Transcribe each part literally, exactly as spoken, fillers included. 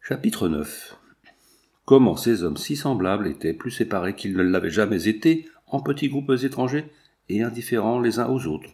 Chapitre neuf. Comment ces hommes si semblables étaient plus séparés qu'ils ne l'avaient jamais été en petits groupes étrangers et indifférents les uns aux autres.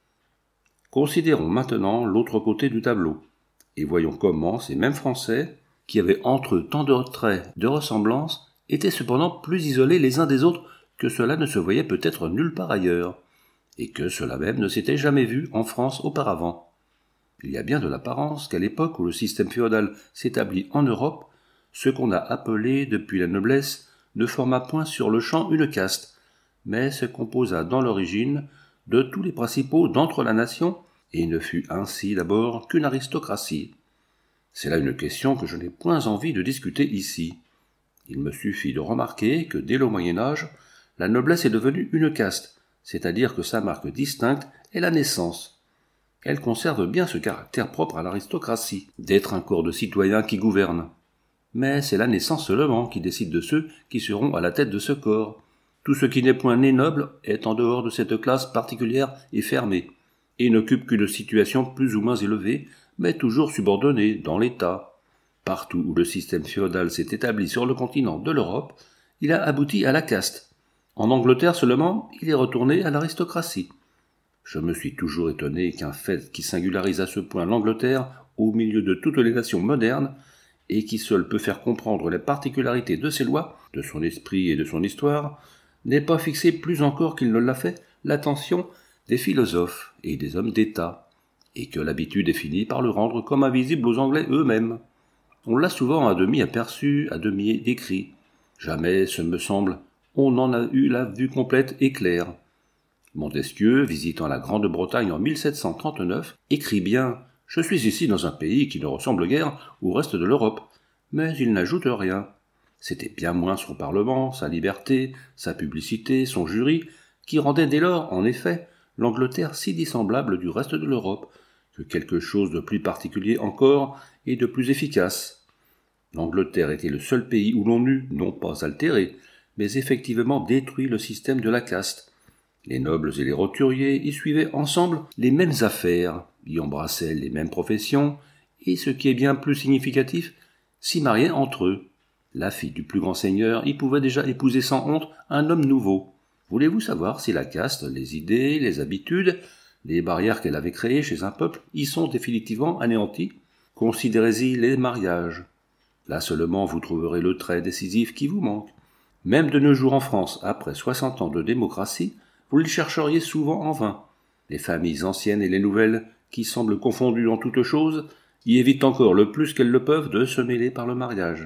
Considérons maintenant l'autre côté du tableau, et voyons comment ces mêmes Français, qui avaient entre eux tant de traits de ressemblance, étaient cependant plus isolés les uns des autres que cela ne se voyait peut-être nulle part ailleurs, et que cela même ne s'était jamais vu en France auparavant. Il y a bien de l'apparence qu'à l'époque où le système féodal s'établit en Europe, ce qu'on a appelé depuis la noblesse ne forma point sur le champ une caste, mais se composa dans l'origine de tous les principaux d'entre la nation, et ne fut ainsi d'abord qu'une aristocratie. C'est là une question que je n'ai point envie de discuter ici. Il me suffit de remarquer que dès le Moyen-Âge, la noblesse est devenue une caste, c'est-à-dire que sa marque distincte est la naissance. Elle conserve bien ce caractère propre à l'aristocratie, d'être un corps de citoyens qui gouverne. Mais c'est la naissance seulement qui décide de ceux qui seront à la tête de ce corps. Tout ce qui n'est point né noble est en dehors de cette classe particulière et fermée, et n'occupe qu'une situation plus ou moins élevée, mais toujours subordonnée dans l'État. Partout où le système féodal s'est établi sur le continent de l'Europe, il a abouti à la caste. En Angleterre seulement, il est retourné à l'aristocratie. Je me suis toujours étonné qu'un fait qui singularise à ce point l'Angleterre au milieu de toutes les nations modernes, et qui seul peut faire comprendre les particularités de ses lois, de son esprit et de son histoire, n'ait pas fixé plus encore qu'il ne l'a fait l'attention des philosophes et des hommes d'État, et que l'habitude est finie par le rendre comme invisible aux Anglais eux-mêmes. On l'a souvent à demi aperçu, à demi décrit. Jamais, ce me semble, on en a eu la vue complète et claire. Montesquieu, visitant la Grande-Bretagne en mille sept cent trente-neuf, écrit bien « Je suis ici dans un pays qui ne ressemble guère au reste de l'Europe », mais il n'ajoute rien. C'était bien moins son parlement, sa liberté, sa publicité, son jury, qui rendaient dès lors, en effet, l'Angleterre si dissemblable du reste de l'Europe, que quelque chose de plus particulier encore et de plus efficace. L'Angleterre était le seul pays où l'on eût, non pas altéré, mais effectivement détruit le système de la caste. Les nobles et les roturiers y suivaient ensemble les mêmes affaires, y embrassaient les mêmes professions, et ce qui est bien plus significatif, s'y mariaient entre eux. La fille du plus grand seigneur y pouvait déjà épouser sans honte un homme nouveau. Voulez-vous savoir si la caste, les idées, les habitudes, les barrières qu'elle avait créées chez un peuple y sont définitivement anéanties? Considérez-y les mariages. Là seulement vous trouverez le trait décisif qui vous manque. Même de nos jours en France, après soixante ans de démocratie, vous le chercheriez souvent en vain. Les familles anciennes et les nouvelles, qui semblent confondues en toutes choses, y évitent encore le plus qu'elles le peuvent de se mêler par le mariage.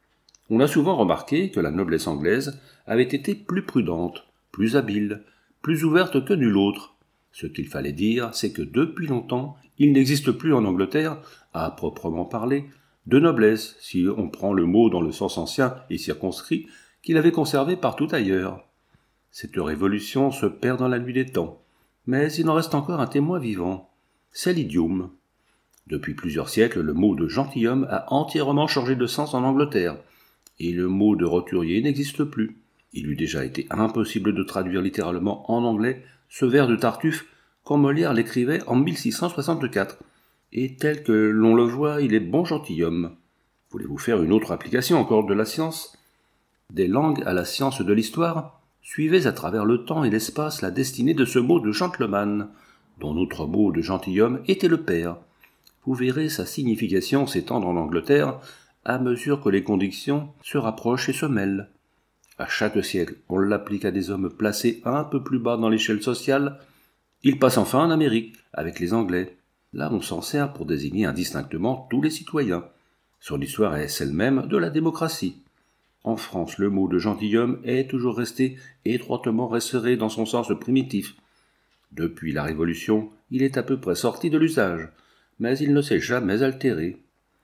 On a souvent remarqué que la noblesse anglaise avait été plus prudente, plus habile, plus ouverte que nulle autre. Ce qu'il fallait dire, c'est que depuis longtemps, il n'existe plus en Angleterre, à proprement parler, de noblesse, si on prend le mot dans le sens ancien et circonscrit qu'il avait conservé partout ailleurs. Cette révolution se perd dans la nuit des temps, mais il en reste encore un témoin vivant. C'est l'idiome. Depuis plusieurs siècles, le mot de gentilhomme a entièrement changé de sens en Angleterre, et le mot de roturier n'existe plus. Il eût déjà été impossible de traduire littéralement en anglais ce vers de Tartuffe quand Molière l'écrivait en mille six cent soixante-quatre, et tel que l'on le voit, il est bon gentilhomme. Voulez-vous faire une autre application encore de la science? Des langues à la science de l'histoire, suivez à travers le temps et l'espace la destinée de ce mot de gentleman, dont notre mot de gentilhomme était le père. Vous verrez sa signification s'étendre en Angleterre à mesure que les conditions se rapprochent et se mêlent. À chaque siècle, on l'applique à des hommes placés un peu plus bas dans l'échelle sociale. Il passe enfin en Amérique, avec les Anglais. Là, on s'en sert pour désigner indistinctement tous les citoyens. Son histoire est celle même de la démocratie. En France, le mot de gentilhomme est toujours resté étroitement resserré dans son sens primitif. Depuis la Révolution, il est à peu près sorti de l'usage, mais il ne s'est jamais altéré.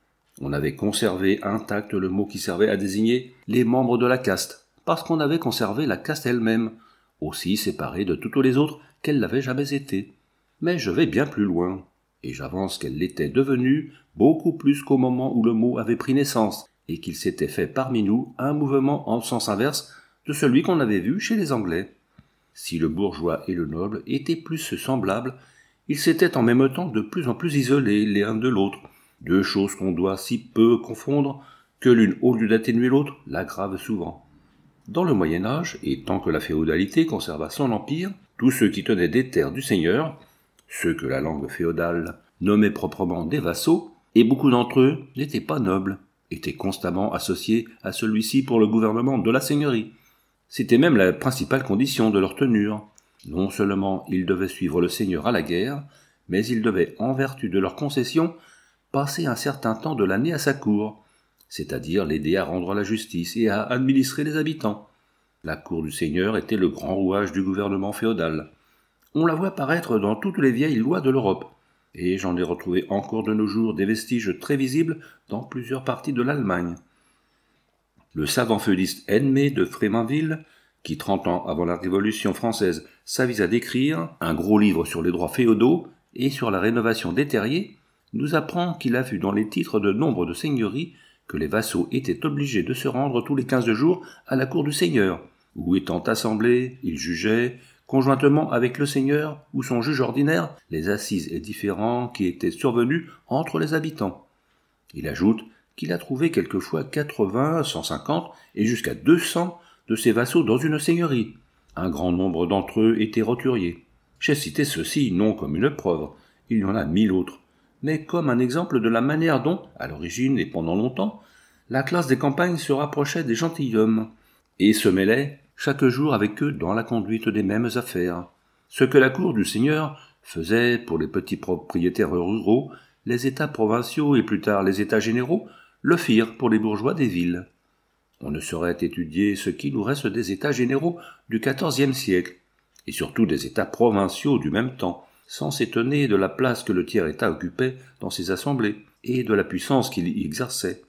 On avait conservé intact le mot qui servait à désigner les membres de la caste, parce qu'on avait conservé la caste elle-même, aussi séparée de toutes les autres qu'elle l'avait jamais été. Mais je vais bien plus loin, et j'avance qu'elle l'était devenue beaucoup plus qu'au moment où le mot avait pris naissance, et qu'il s'était fait parmi nous un mouvement en sens inverse de celui qu'on avait vu chez les Anglais. Si le bourgeois et le noble étaient plus semblables, ils s'étaient en même temps de plus en plus isolés l'un de l'autre, deux choses qu'on doit si peu confondre que l'une, au lieu d'atténuer l'autre, l'aggrave souvent. Dans le Moyen-Âge, et tant que la féodalité conserva son empire, tous ceux qui tenaient des terres du seigneur, ceux que la langue féodale nommait proprement des vassaux, et beaucoup d'entre eux n'étaient pas nobles, étaient constamment associés à celui-ci pour le gouvernement de la seigneurie. C'était même la principale condition de leur tenure. Non seulement ils devaient suivre le seigneur à la guerre, mais ils devaient, en vertu de leurs concessions, passer un certain temps de l'année à sa cour, c'est-à-dire l'aider à rendre la justice et à administrer les habitants. La cour du seigneur était le grand rouage du gouvernement féodal. On la voit paraître dans toutes les vieilles lois de l'Europe, et j'en ai retrouvé encore de nos jours des vestiges très visibles dans plusieurs parties de l'Allemagne. Le savant feudiste Edmé de Fréminville, qui trente ans avant la Révolution française s'avisa d'écrire un gros livre sur les droits féodaux et sur la rénovation des terriers, nous apprend qu'il a vu dans les titres de nombre de seigneuries que les vassaux étaient obligés de se rendre tous les quinze jours à la cour du seigneur, où étant assemblés, ils jugeaient, conjointement avec le seigneur ou son juge ordinaire, les assises et différends qui étaient survenus entre les habitants. Il ajoute qu'il a trouvé quelquefois quatre-vingts, cent cinquante et jusqu'à deux cents de ses vassaux dans une seigneurie. Un grand nombre d'entre eux étaient roturiers. J'ai cité ceci non comme une preuve, il y en a mille autres, mais comme un exemple de la manière dont, à l'origine et pendant longtemps, la classe des campagnes se rapprochait des gentilshommes, et se mêlait chaque jour avec eux dans la conduite des mêmes affaires. Ce que la cour du seigneur faisait pour les petits propriétaires ruraux, les états provinciaux et plus tard les états généraux le firent pour les bourgeois des villes. On ne saurait étudier ce qui nous reste des états généraux du quatorzième siècle, et surtout des états provinciaux du même temps, sans s'étonner de la place que le tiers-état occupait dans ses assemblées, et de la puissance qu'il y exerçait.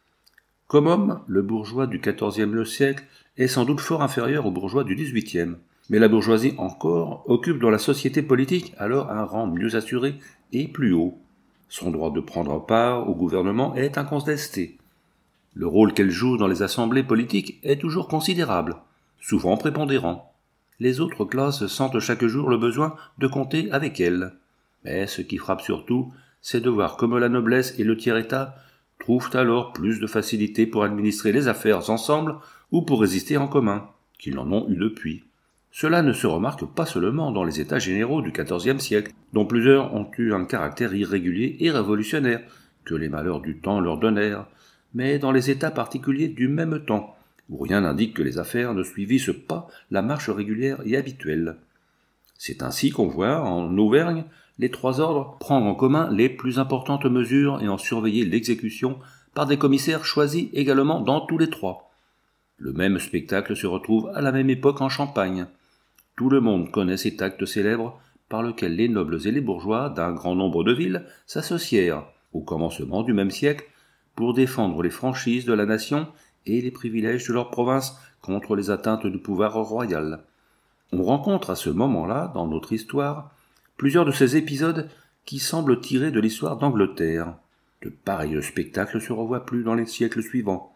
Comme homme, le bourgeois du quatorzième siècle est sans doute fort inférieur au bourgeois du dix-huitième, mais la bourgeoisie encore occupe dans la société politique alors un rang mieux assuré et plus haut. Son droit de prendre part au gouvernement est incontesté. Le rôle qu'elle joue dans les assemblées politiques est toujours considérable, souvent prépondérant. Les autres classes sentent chaque jour le besoin de compter avec elle. Mais ce qui frappe surtout, c'est de voir comme la noblesse et le tiers-état trouvent alors plus de facilité pour administrer les affaires ensemble ou pour résister en commun, qu'ils n'en ont eu depuis. Cela ne se remarque pas seulement dans les états généraux du quatorzième siècle, dont plusieurs ont eu un caractère irrégulier et révolutionnaire, que les malheurs du temps leur donnèrent, mais dans les états particuliers du même temps, où rien n'indique que les affaires ne suivissent pas la marche régulière et habituelle. C'est ainsi qu'on voit, en Auvergne, les trois ordres prendre en commun les plus importantes mesures et en surveiller l'exécution par des commissaires choisis également dans tous les trois. Le même spectacle se retrouve à la même époque en Champagne. Tout le monde connaît cet acte célèbre par lequel les nobles et les bourgeois d'un grand nombre de villes s'associèrent, au commencement du même siècle, pour défendre les franchises de la nation et les privilèges de leur province contre les atteintes du pouvoir royal. On rencontre à ce moment-là, dans notre histoire, plusieurs de ces épisodes qui semblent tirés de l'histoire d'Angleterre. De pareils spectacles se revoient plus dans les siècles suivants.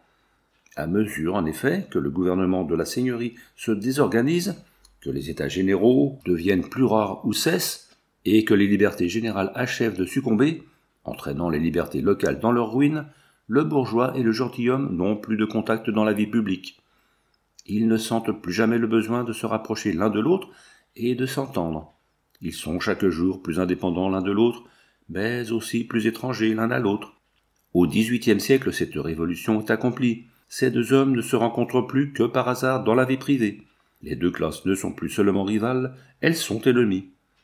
À mesure, en effet, que le gouvernement de la seigneurie se désorganise, que les états généraux deviennent plus rares ou cessent, et que les libertés générales achèvent de succomber, entraînant les libertés locales dans leur ruine, le bourgeois et le gentilhomme n'ont plus de contact dans la vie publique. Ils ne sentent plus jamais le besoin de se rapprocher l'un de l'autre et de s'entendre. Ils sont chaque jour plus indépendants l'un de l'autre, mais aussi plus étrangers l'un à l'autre. Au dix-huitième siècle, cette révolution est accomplie. Ces deux hommes ne se rencontrent plus que par hasard dans la vie privée. Les deux classes ne sont plus seulement rivales, elles sont ennemies.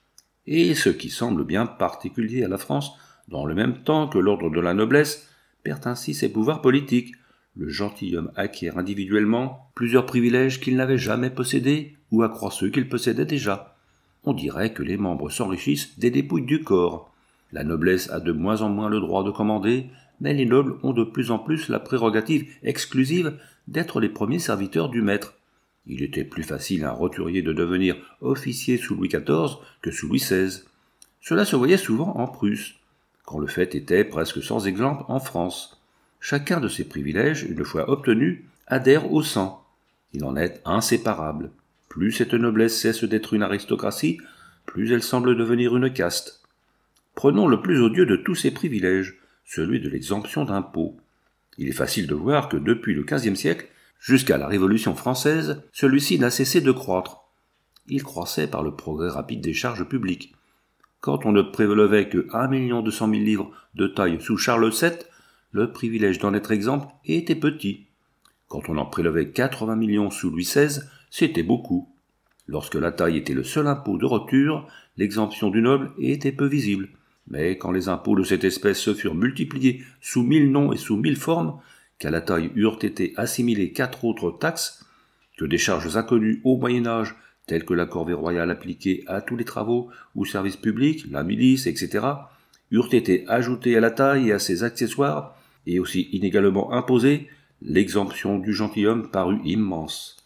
Et ce qui semble bien particulier à la France, dans le même temps que l'ordre de la noblesse, perd ainsi ses pouvoirs politiques. Le gentilhomme acquiert individuellement plusieurs privilèges qu'il n'avait jamais possédés ou accroît ceux qu'il possédait déjà. On dirait que les membres s'enrichissent des dépouilles du corps. La noblesse a de moins en moins le droit de commander, mais les nobles ont de plus en plus la prérogative exclusive d'être les premiers serviteurs du maître. Il était plus facile à un roturier de devenir officier sous Louis quatorze que sous Louis seize. Cela se voyait souvent en Prusse, quand le fait était presque sans exemple en France. Chacun de ces privilèges, une fois obtenus, adhère au sang. Il en est inséparable. Plus cette noblesse cesse d'être une aristocratie, plus elle semble devenir une caste. Prenons le plus odieux de tous ces privilèges, celui de l'exemption d'impôts. Il est facile de voir que depuis le quinzième siècle, jusqu'à la Révolution française, celui-ci n'a cessé de croître. Il croissait par le progrès rapide des charges publiques. Quand on ne prélevait que un million deux cent mille livres de taille sous Charles sept, le privilège d'en être exempt était petit. Quand on en prélevait quatre-vingts millions sous Louis seize, c'était beaucoup. Lorsque la taille était le seul impôt de rupture, l'exemption du noble était peu visible. Mais quand les impôts de cette espèce se furent multipliés sous mille noms et sous mille formes, qu'à la taille eurent été assimilées quatre autres taxes, que des charges inconnues au Moyen-Âge, telles que la corvée royale appliquée à tous les travaux ou services publics, la milice, et cetera, eurent été ajoutées à la taille et à ses accessoires, et aussi inégalement imposées, l'exemption du gentilhomme parut immense.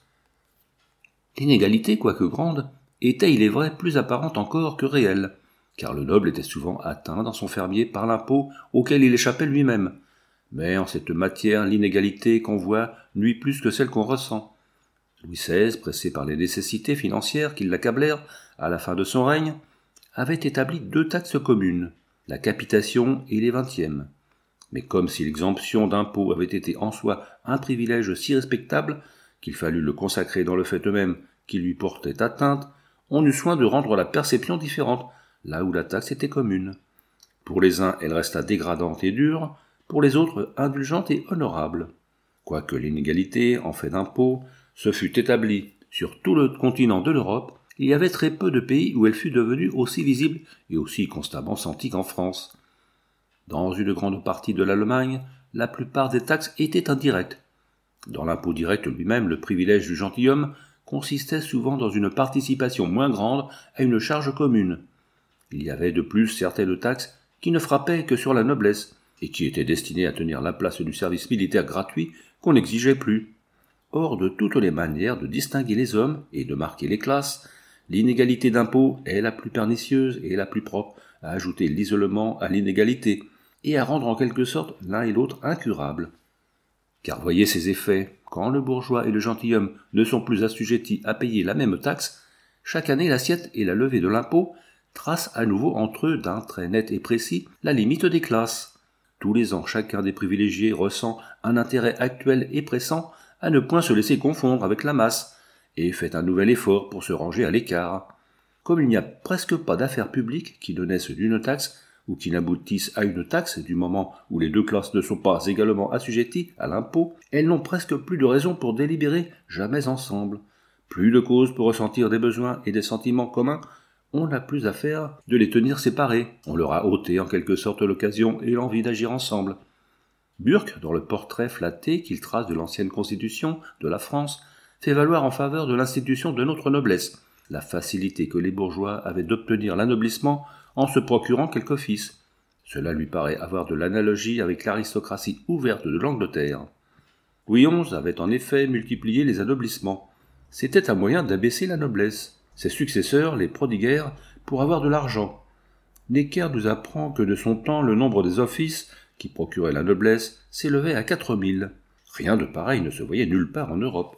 L'inégalité, quoique grande, était, il est vrai, plus apparente encore que réelle, car le noble était souvent atteint dans son fermier par l'impôt auquel il échappait lui-même. Mais en cette matière, l'inégalité qu'on voit nuit plus que celle qu'on ressent. Louis seize, pressé par les nécessités financières qui l'accablèrent à la fin de son règne, avait établi deux taxes communes, la capitation et les vingtièmes. Mais comme si l'exemption d'impôt avait été en soi un privilège si respectable qu'il fallut le consacrer dans le fait même qui lui portait atteinte, on eut soin de rendre la perception différente, là où la taxe était commune. Pour les uns, elle resta dégradante et dure, pour les autres, indulgente et honorable. Quoique l'inégalité, en fait d'impôts, se fût établie sur tout le continent de l'Europe, il y avait très peu de pays où elle fût devenue aussi visible et aussi constamment sentie qu'en France. Dans une grande partie de l'Allemagne, la plupart des taxes étaient indirectes. Dans l'impôt direct lui-même, le privilège du gentilhomme consistait souvent dans une participation moins grande à une charge commune. Il y avait de plus certaines taxes qui ne frappaient que sur la noblesse, et qui étaient destinées à tenir la place du service militaire gratuit qu'on n'exigeait plus. Or, de toutes les manières de distinguer les hommes et de marquer les classes, l'inégalité d'impôt est la plus pernicieuse et la plus propre à ajouter l'isolement à l'inégalité, et à rendre en quelque sorte l'un et l'autre incurables. Car voyez ces effets, quand le bourgeois et le gentilhomme ne sont plus assujettis à payer la même taxe, chaque année l'assiette et la levée de l'impôt tracent à nouveau entre eux d'un trait net et précis la limite des classes. Tous les ans, chacun des privilégiés ressent un intérêt actuel et pressant à ne point se laisser confondre avec la masse, et fait un nouvel effort pour se ranger à l'écart. Comme il n'y a presque pas d'affaires publiques qui ne naissent d'une taxe, ou qui n'aboutissent à une taxe du moment où les deux classes ne sont pas également assujetties à l'impôt, elles n'ont presque plus de raison pour délibérer jamais ensemble, plus de cause pour ressentir des besoins et des sentiments communs. On n'a plus affaire de les tenir séparés, on leur a ôté en quelque sorte l'occasion et l'envie d'agir ensemble. Burke, dans le portrait flatté qu'il trace de l'ancienne constitution de la France, fait valoir en faveur de l'institution de notre noblesse la facilité que les bourgeois avaient d'obtenir l'anoblissement en se procurant quelque office. Cela lui paraît avoir de l'analogie avec l'aristocratie ouverte de l'Angleterre. Louis onze avait en effet multiplié les anoblissements. C'était un moyen d'abaisser la noblesse. Ses successeurs les prodiguèrent pour avoir de l'argent. Necker nous apprend que de son temps le nombre des offices qui procuraient la noblesse s'élevait à quatre mille. Rien de pareil ne se voyait nulle part en Europe.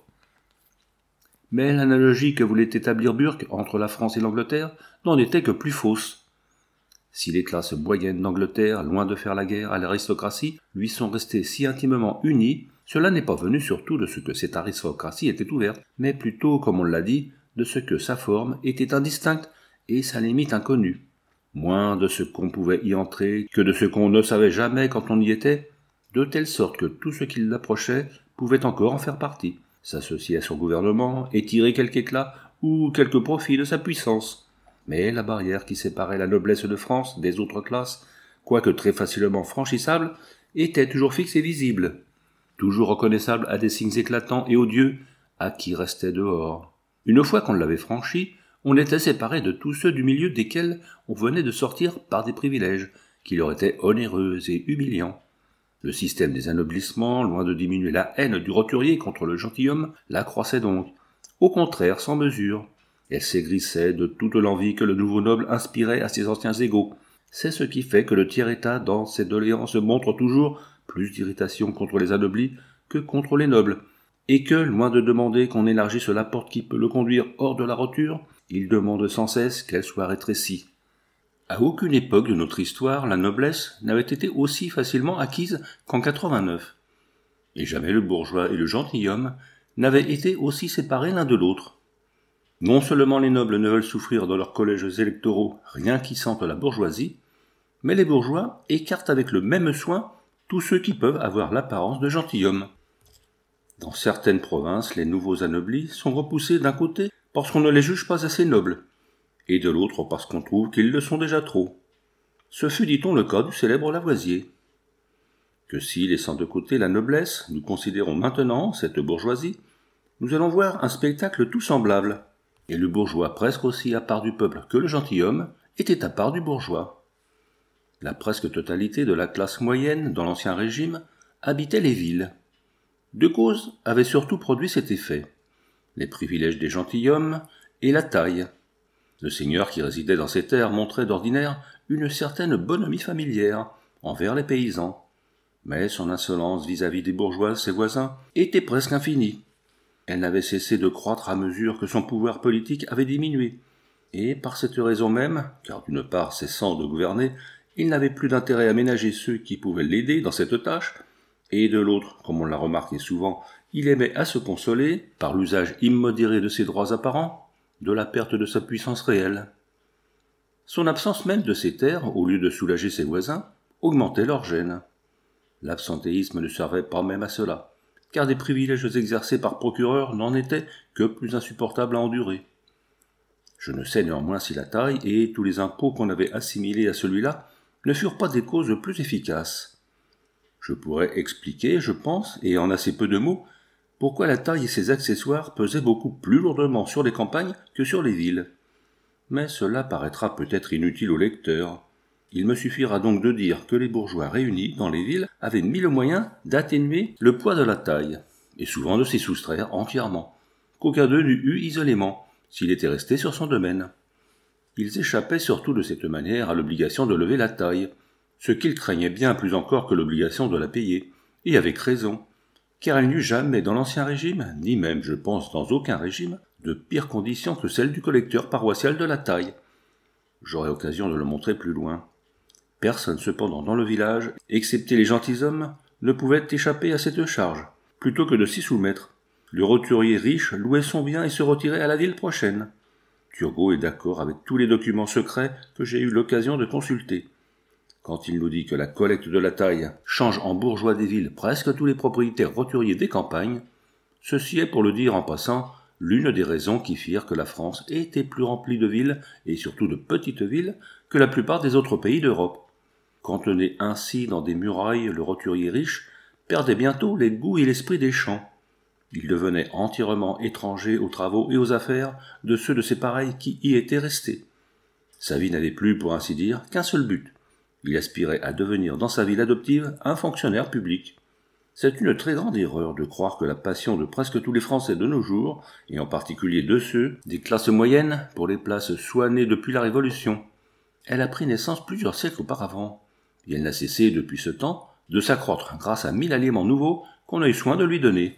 Mais l'analogie que voulait établir Burke entre la France et l'Angleterre n'en était que plus fausse. Si les classes moyennes d'Angleterre, loin de faire la guerre à l'aristocratie, lui sont restées si intimement unies, cela n'est pas venu surtout de ce que cette aristocratie était ouverte, mais plutôt, comme on l'a dit, de ce que sa forme était indistincte et sa limite inconnue. Moins de ce qu'on pouvait y entrer que de ce qu'on ne savait jamais quand on y était, de telle sorte que tout ce qui l'approchait pouvait encore en faire partie, s'associer à son gouvernement et tirer quelque éclat ou quelque profit de sa puissance. Mais la barrière qui séparait la noblesse de France des autres classes, quoique très facilement franchissable, était toujours fixe et visible, toujours reconnaissable à des signes éclatants et odieux à qui restait dehors. Une fois qu'on l'avait franchi, on était séparé de tous ceux du milieu desquels on venait de sortir par des privilèges qui leur étaient onéreux et humiliants. Le système des anoblissements, loin de diminuer la haine du roturier contre le gentilhomme, l'accroissait donc, au contraire sans mesure. Elle s'aigrissait de toute l'envie que le nouveau noble inspirait à ses anciens égaux. C'est ce qui fait que le tiers-état, dans ses doléances, montre toujours plus d'irritation contre les anoblis que contre les nobles, et que, loin de demander qu'on élargisse la porte qui peut le conduire hors de la roture, il demande sans cesse qu'elle soit rétrécie. À aucune époque de notre histoire, la noblesse n'avait été aussi facilement acquise qu'en quatre-vingt-neuf. Et jamais le bourgeois et le gentilhomme n'avaient été aussi séparés l'un de l'autre. Non seulement les nobles ne veulent souffrir dans leurs collèges électoraux rien qui sente la bourgeoisie, mais les bourgeois écartent avec le même soin tous ceux qui peuvent avoir l'apparence de gentilshommes. Dans certaines provinces, les nouveaux anoblis sont repoussés d'un côté parce qu'on ne les juge pas assez nobles, et de l'autre parce qu'on trouve qu'ils le sont déjà trop. Ce fut, dit-on, le cas du célèbre Lavoisier. Que si, laissant de côté la noblesse, nous considérons maintenant cette bourgeoisie, nous allons voir un spectacle tout semblable, et le bourgeois presque aussi à part du peuple que le gentilhomme était à part du bourgeois. La presque totalité de la classe moyenne dans l'Ancien Régime habitait les villes. Deux causes avaient surtout produit cet effet: les privilèges des gentilshommes et la taille. Le seigneur qui résidait dans ces terres montrait d'ordinaire une certaine bonhomie familière envers les paysans, mais son insolence vis-à-vis des bourgeois, ses voisins, était presque infinie. Elle n'avait cessé de croître à mesure que son pouvoir politique avait diminué, et par cette raison même, car d'une part cessant de gouverner, il n'avait plus d'intérêt à ménager ceux qui pouvaient l'aider dans cette tâche, et de l'autre, comme on l'a remarqué souvent, il aimait à se consoler, par l'usage immodéré de ses droits apparents, de la perte de sa puissance réelle. Son absence même de ces terres, au lieu de soulager ses voisins, augmentait leur gêne. L'absentéisme ne servait pas même à cela, car des privilèges exercés par procureur n'en étaient que plus insupportables à endurer. Je ne sais néanmoins si la taille et tous les impôts qu'on avait assimilés à celui-là ne furent pas des causes plus efficaces. Je pourrais expliquer, je pense, et en assez peu de mots, pourquoi la taille et ses accessoires pesaient beaucoup plus lourdement sur les campagnes que sur les villes. Mais cela paraîtra peut-être inutile au lecteur. Il me suffira donc de dire que les bourgeois réunis dans les villes avaient mis le moyen d'atténuer le poids de la taille, et souvent de s'y soustraire entièrement, qu'aucun d'eux n'eût eu isolément, s'il était resté sur son domaine. Ils échappaient surtout de cette manière à l'obligation de lever la taille, ce qu'ils craignaient bien plus encore que l'obligation de la payer, et avec raison, car il n'y eut jamais dans l'Ancien Régime, ni même, je pense, dans aucun régime, de pires conditions que celles du collecteur paroissial de la taille. J'aurai occasion de le montrer plus loin. Personne cependant dans le village, excepté les gentilshommes, ne pouvait échapper à cette charge, plutôt que de s'y soumettre. Le roturier riche louait son bien et se retirait à la ville prochaine. Turgot est d'accord avec tous les documents secrets que j'ai eu l'occasion de consulter. Quand il nous dit que la collecte de la taille change en bourgeois des villes presque tous les propriétaires roturiers des campagnes, ceci est, pour le dire en passant, l'une des raisons qui firent que la France était plus remplie de villes, et surtout de petites villes, que la plupart des autres pays d'Europe. Cantonné ainsi dans des murailles, le roturier riche perdait bientôt les goûts et l'esprit des champs. Il devenait entièrement étranger aux travaux et aux affaires de ceux de ses pareils qui y étaient restés. Sa vie n'avait plus, pour ainsi dire, qu'un seul but. Il aspirait à devenir dans sa ville adoptive un fonctionnaire public. C'est une très grande erreur de croire que la passion de presque tous les Français de nos jours, et en particulier de ceux des classes moyennes, pour les places soit née depuis la Révolution. Elle a pris naissance plusieurs siècles auparavant, et elle n'a cessé depuis ce temps de s'accroître grâce à mille aliments nouveaux qu'on a eu soin de lui donner.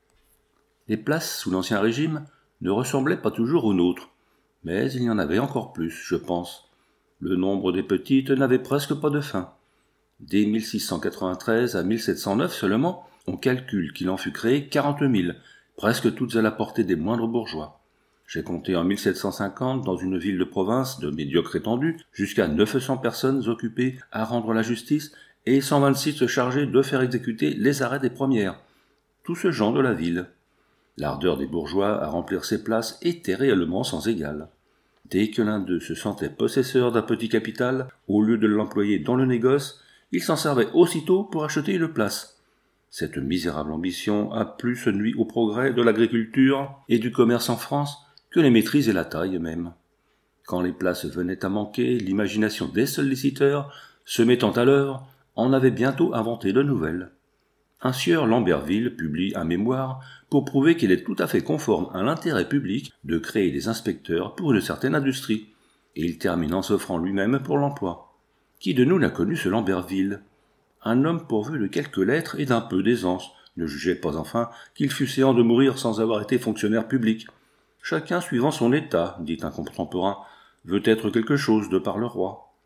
Les places sous l'Ancien Régime ne ressemblaient pas toujours aux nôtres, mais il y en avait encore plus, je pense. Le nombre des petites n'avait presque pas de fin. Dès mille six cent quatre-vingt-treize à mille sept cent neuf seulement, on calcule qu'il en fut créé quarante mille, presque toutes à la portée des moindres bourgeois. J'ai compté en mille sept cent cinquante, dans une ville de province de médiocre étendue, jusqu'à neuf cents personnes occupées à rendre la justice et cent vingt-six chargées de faire exécuter les arrêts des premières. Tout ce genre de la ville. L'ardeur des bourgeois à remplir ces places était réellement sans égale. Dès que l'un d'eux se sentait possesseur d'un petit capital, au lieu de l'employer dans le négoce, il s'en servait aussitôt pour acheter une place. Cette misérable ambition a plus nui au progrès de l'agriculture et du commerce en France que les maîtrises et la taille même. Quand les places venaient à manquer, l'imagination des solliciteurs, se mettant à l'œuvre, en avait bientôt inventé de nouvelles. Un sieur Lamberville publie un mémoire pour prouver qu'il est tout à fait conforme à l'intérêt public de créer des inspecteurs pour une certaine industrie, et il termine en s'offrant lui-même pour l'emploi. Qui de nous n'a connu ce Lamberville? Un homme pourvu de quelques lettres et d'un peu d'aisance, ne jugeait pas enfin qu'il fût séant de mourir sans avoir été fonctionnaire public. Chacun suivant son état, dit un contemporain, veut être quelque chose de par le roi.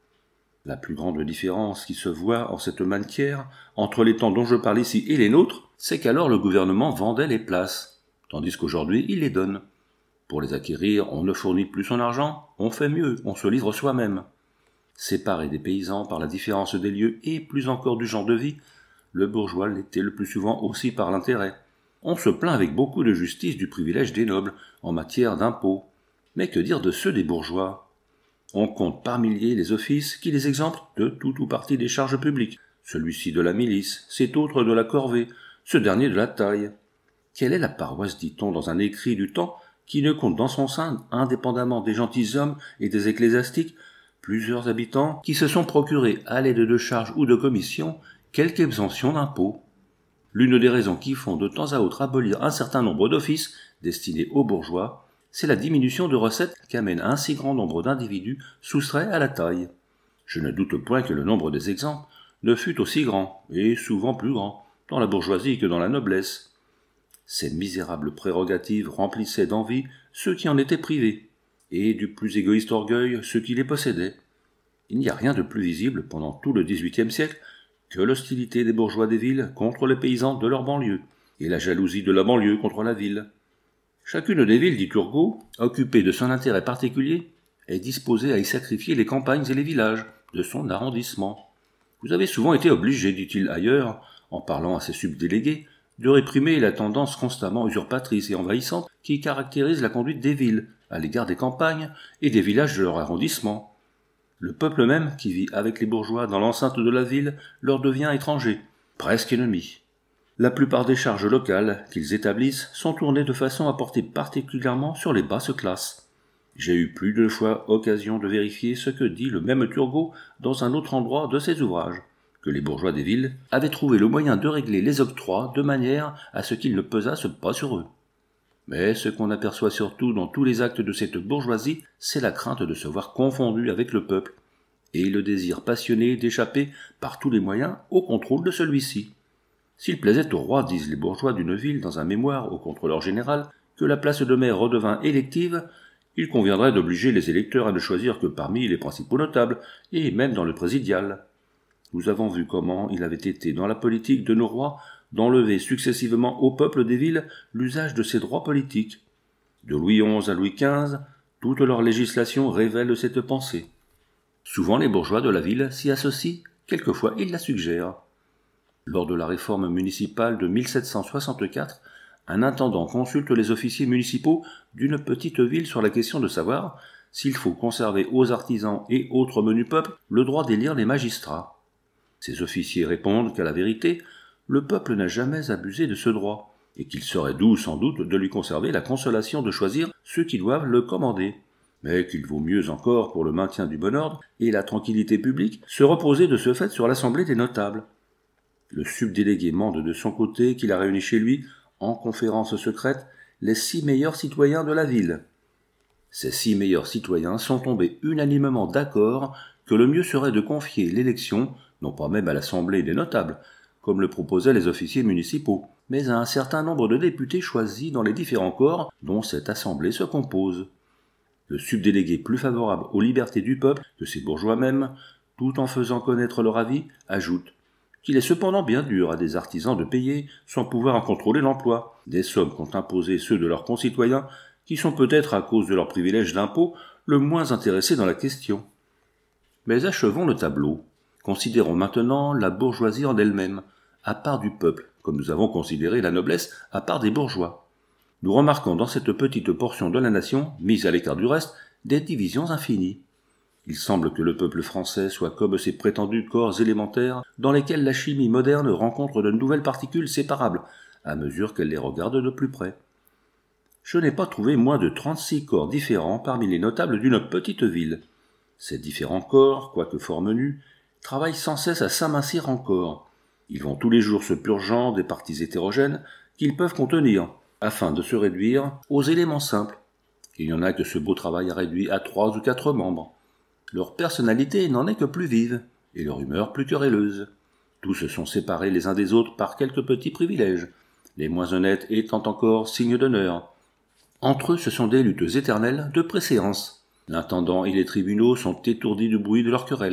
La plus grande différence qui se voit en cette matière entre les temps dont je parle ici et les nôtres, c'est qu'alors le gouvernement vendait les places, tandis qu'aujourd'hui il les donne. Pour les acquérir, on ne fournit plus son argent, on fait mieux, on se livre soi-même. Séparé des paysans par la différence des lieux et plus encore du genre de vie, le bourgeois l'était le plus souvent aussi par l'intérêt. On se plaint avec beaucoup de justice du privilège des nobles en matière d'impôts. Mais que dire de ceux des bourgeois ? On compte par milliers les offices qui les exemptent de tout ou partie des charges publiques. Celui-ci de la milice, cet autre de la corvée, ce dernier de la taille. Quelle est la paroisse, dit-on dans un écrit du temps, qui ne compte dans son sein, indépendamment des gentilshommes et des ecclésiastiques, plusieurs habitants qui se sont procurés à l'aide de charges ou de commissions quelque exemption d'impôts. L'une des raisons qui font de temps à autre abolir un certain nombre d'offices destinés aux bourgeois, c'est la diminution de recettes qu'amène un si grand nombre d'individus soustraits à la taille. Je ne doute point que le nombre des exemples ne fût aussi grand, et souvent plus grand, dans la bourgeoisie que dans la noblesse. Ces misérables prérogatives remplissaient d'envie ceux qui en étaient privés, et du plus égoïste orgueil ceux qui les possédaient. Il n'y a rien de plus visible pendant tout le dix-huitième siècle que l'hostilité des bourgeois des villes contre les paysans de leur banlieue, et la jalousie de la banlieue contre la ville. Chacune des villes, dit Turgot, occupée de son intérêt particulier, est disposée à y sacrifier les campagnes et les villages de son arrondissement. Vous avez souvent été obligé, dit-il ailleurs, en parlant à ses subdélégués, de réprimer la tendance constamment usurpatrice et envahissante qui caractérise la conduite des villes à l'égard des campagnes et des villages de leur arrondissement. Le peuple même, qui vit avec les bourgeois dans l'enceinte de la ville, leur devient étranger, presque ennemi. La plupart des charges locales qu'ils établissent sont tournées de façon à porter particulièrement sur les basses classes. J'ai eu plus de fois occasion de vérifier ce que dit le même Turgot dans un autre endroit de ses ouvrages, que les bourgeois des villes avaient trouvé le moyen de régler les octrois de manière à ce qu'ils ne pesassent pas sur eux. Mais ce qu'on aperçoit surtout dans tous les actes de cette bourgeoisie, c'est la crainte de se voir confondue avec le peuple, et le désir passionné d'échapper par tous les moyens au contrôle de celui-ci. S'il plaisait au roi, disent les bourgeois d'une ville dans un mémoire au contrôleur général, que la place de maire redevint élective, il conviendrait d'obliger les électeurs à ne choisir que parmi les principaux notables, et même dans le présidial. Nous avons vu comment il avait été dans la politique de nos rois d'enlever successivement au peuple des villes l'usage de ses droits politiques. De Louis onze à Louis quinze, toute leur législation révèle cette pensée. Souvent les bourgeois de la ville s'y associent, quelquefois ils la suggèrent. Lors de la réforme municipale de mille sept cent soixante-quatre, un intendant consulte les officiers municipaux d'une petite ville sur la question de savoir s'il faut conserver aux artisans et autres menus peuples le droit d'élire les magistrats. Ces officiers répondent qu'à la vérité, le peuple n'a jamais abusé de ce droit, et qu'il serait doux sans doute de lui conserver la consolation de choisir ceux qui doivent le commander, mais qu'il vaut mieux encore pour le maintien du bon ordre et la tranquillité publique se reposer de ce fait sur l'assemblée des notables. Le subdélégué mande de son côté qu'il a réuni chez lui, en conférence secrète, les six meilleurs citoyens de la ville. Ces six meilleurs citoyens sont tombés unanimement d'accord que le mieux serait de confier l'élection, non pas même à l'assemblée des notables, comme le proposaient les officiers municipaux, mais à un certain nombre de députés choisis dans les différents corps dont cette assemblée se compose. Le subdélégué plus favorable aux libertés du peuple que ces bourgeois même, tout en faisant connaître leur avis, ajoute qu'il est cependant bien dur à des artisans de payer, sans pouvoir en contrôler l'emploi, des sommes qu'ont imposées ceux de leurs concitoyens, qui sont peut-être, à cause de leurs privilèges d'impôt, le moins intéressés dans la question. Mais achevons le tableau. Considérons maintenant la bourgeoisie en elle-même, à part du peuple, comme nous avons considéré la noblesse à part des bourgeois. Nous remarquons dans cette petite portion de la nation, mise à l'écart du reste, des divisions infinies. Il semble que le peuple français soit comme ces prétendus corps élémentaires dans lesquels la chimie moderne rencontre de nouvelles particules séparables, à mesure qu'elle les regarde de plus près. Je n'ai pas trouvé moins de trente-six corps différents parmi les notables d'une petite ville. Ces différents corps, quoique fort menus, travaillent sans cesse à s'amincir encore. Ils vont tous les jours se purgeant des parties hétérogènes qu'ils peuvent contenir, afin de se réduire aux éléments simples. Il y en a que ce beau travail a réduit à trois ou quatre membres. Leur personnalité n'en est que plus vive, et leur humeur plus querelleuse. Tous se sont séparés les uns des autres par quelques petits privilèges, les moins honnêtes étant encore signe d'honneur. Entre eux, ce sont des luttes éternelles de préséance. L'intendant et les tribunaux sont étourdis du bruit de leurs querelles,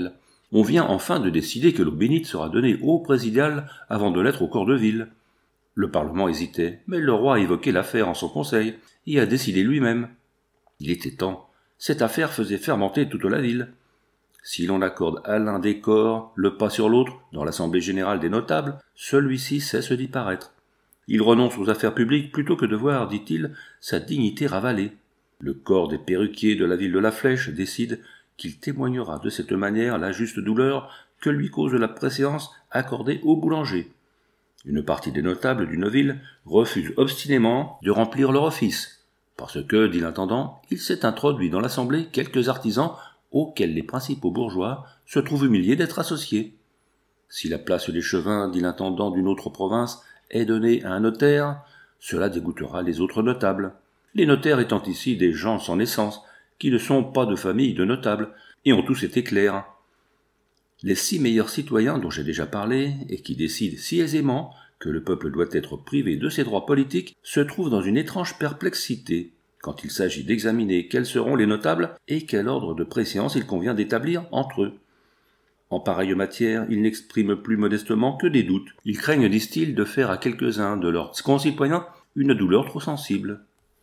On vient enfin de décider que l'eau bénite sera donnée au présidial avant de l'être au corps de ville. Le Parlement hésitait, mais le roi a évoqué l'affaire en son conseil et a décidé lui-même. Il était temps. Cette affaire faisait fermenter toute la ville. Si l'on accorde à l'un des corps le pas sur l'autre dans l'assemblée générale des notables, celui-ci cesse d'y paraître. Il renonce aux affaires publiques plutôt que de voir, dit-il, sa dignité ravalée. Le corps des perruquiers de la ville de la Flèche décide qu'il témoignera de cette manière la juste douleur que lui cause la préséance accordée au boulanger. Une partie des notables d'une ville refuse obstinément de remplir leur office, parce que, dit l'intendant, il s'est introduit dans l'assemblée quelques artisans auxquels les principaux bourgeois se trouvent humiliés d'être associés. Si la place des Chevins, dit l'intendant d'une autre province, est donnée à un notaire, cela dégoûtera les autres notables. Les notaires étant ici des gens sans naissance, qui ne sont pas de famille de notables, et ont tous été clercs. Les six meilleurs citoyens dont j'ai déjà parlé, et qui décident si aisément que le peuple doit être privé de ses droits politiques, se trouvent dans une étrange perplexité quand il s'agit d'examiner quels seront les notables et quel ordre de préséance il convient d'établir entre eux. En pareille matière, ils n'expriment plus modestement que des doutes. Ils craignent, disent-ils, de faire à quelques-uns de leurs concitoyens une douleur trop sensible.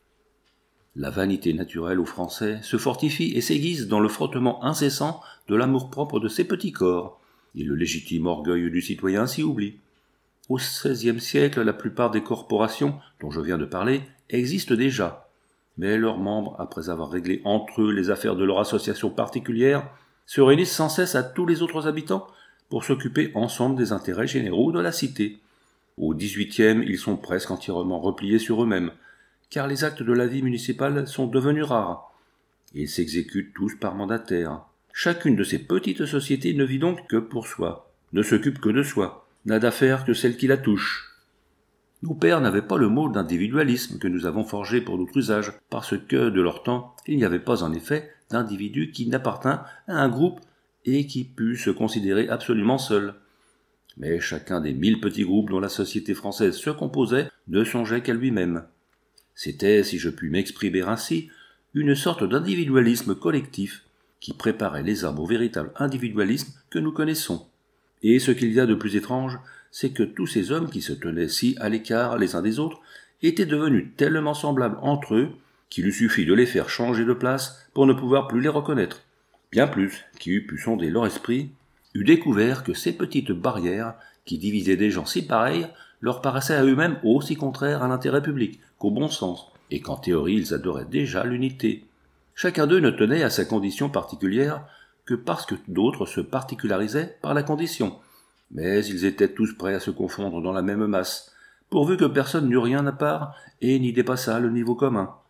La vanité naturelle aux Français se fortifie et s'aiguise dans le frottement incessant de l'amour-propre de ses petits corps, et le légitime orgueil du citoyen s'y oublie. Au seizième siècle, la plupart des corporations dont je viens de parler existent déjà, mais leurs membres, après avoir réglé entre eux les affaires de leur association particulière, se réunissent sans cesse à tous les autres habitants pour s'occuper ensemble des intérêts généraux de la cité. Au dix-huitième, ils sont presque entièrement repliés sur eux-mêmes, car les actes de la vie municipale sont devenus rares. Ils s'exécutent tous par mandataire. Chacune de ces petites sociétés ne vit donc que pour soi, ne s'occupe que de soi, n'a d'affaires que celles qui la touchent. Nos pères n'avaient pas le mot d'individualisme que nous avons forgé pour notre usage, parce que, de leur temps, il n'y avait pas en effet d'individu qui n'appartint à un groupe et qui pût se considérer absolument seul. Mais chacun des mille petits groupes dont la société française se composait ne songeait qu'à lui-même. C'était, si je puis m'exprimer ainsi, une sorte d'individualisme collectif qui préparait les hommes au véritable individualisme que nous connaissons. Et ce qu'il y a de plus étrange, c'est que tous ces hommes qui se tenaient si à l'écart les uns des autres étaient devenus tellement semblables entre eux qu'il eût suffi de les faire changer de place pour ne pouvoir plus les reconnaître. Bien plus, qui eût pu sonder leur esprit, eût découvert que ces petites barrières qui divisaient des gens si pareils leur paraissaient à eux-mêmes aussi contraires à l'intérêt public qu'au bon sens, et qu'en théorie ils adoraient déjà l'unité. Chacun d'eux ne tenait à sa condition particulière que parce que d'autres se particularisaient par la condition, mais ils étaient tous prêts à se confondre dans la même masse, pourvu que personne n'eût rien à part et n'y dépassât le niveau commun.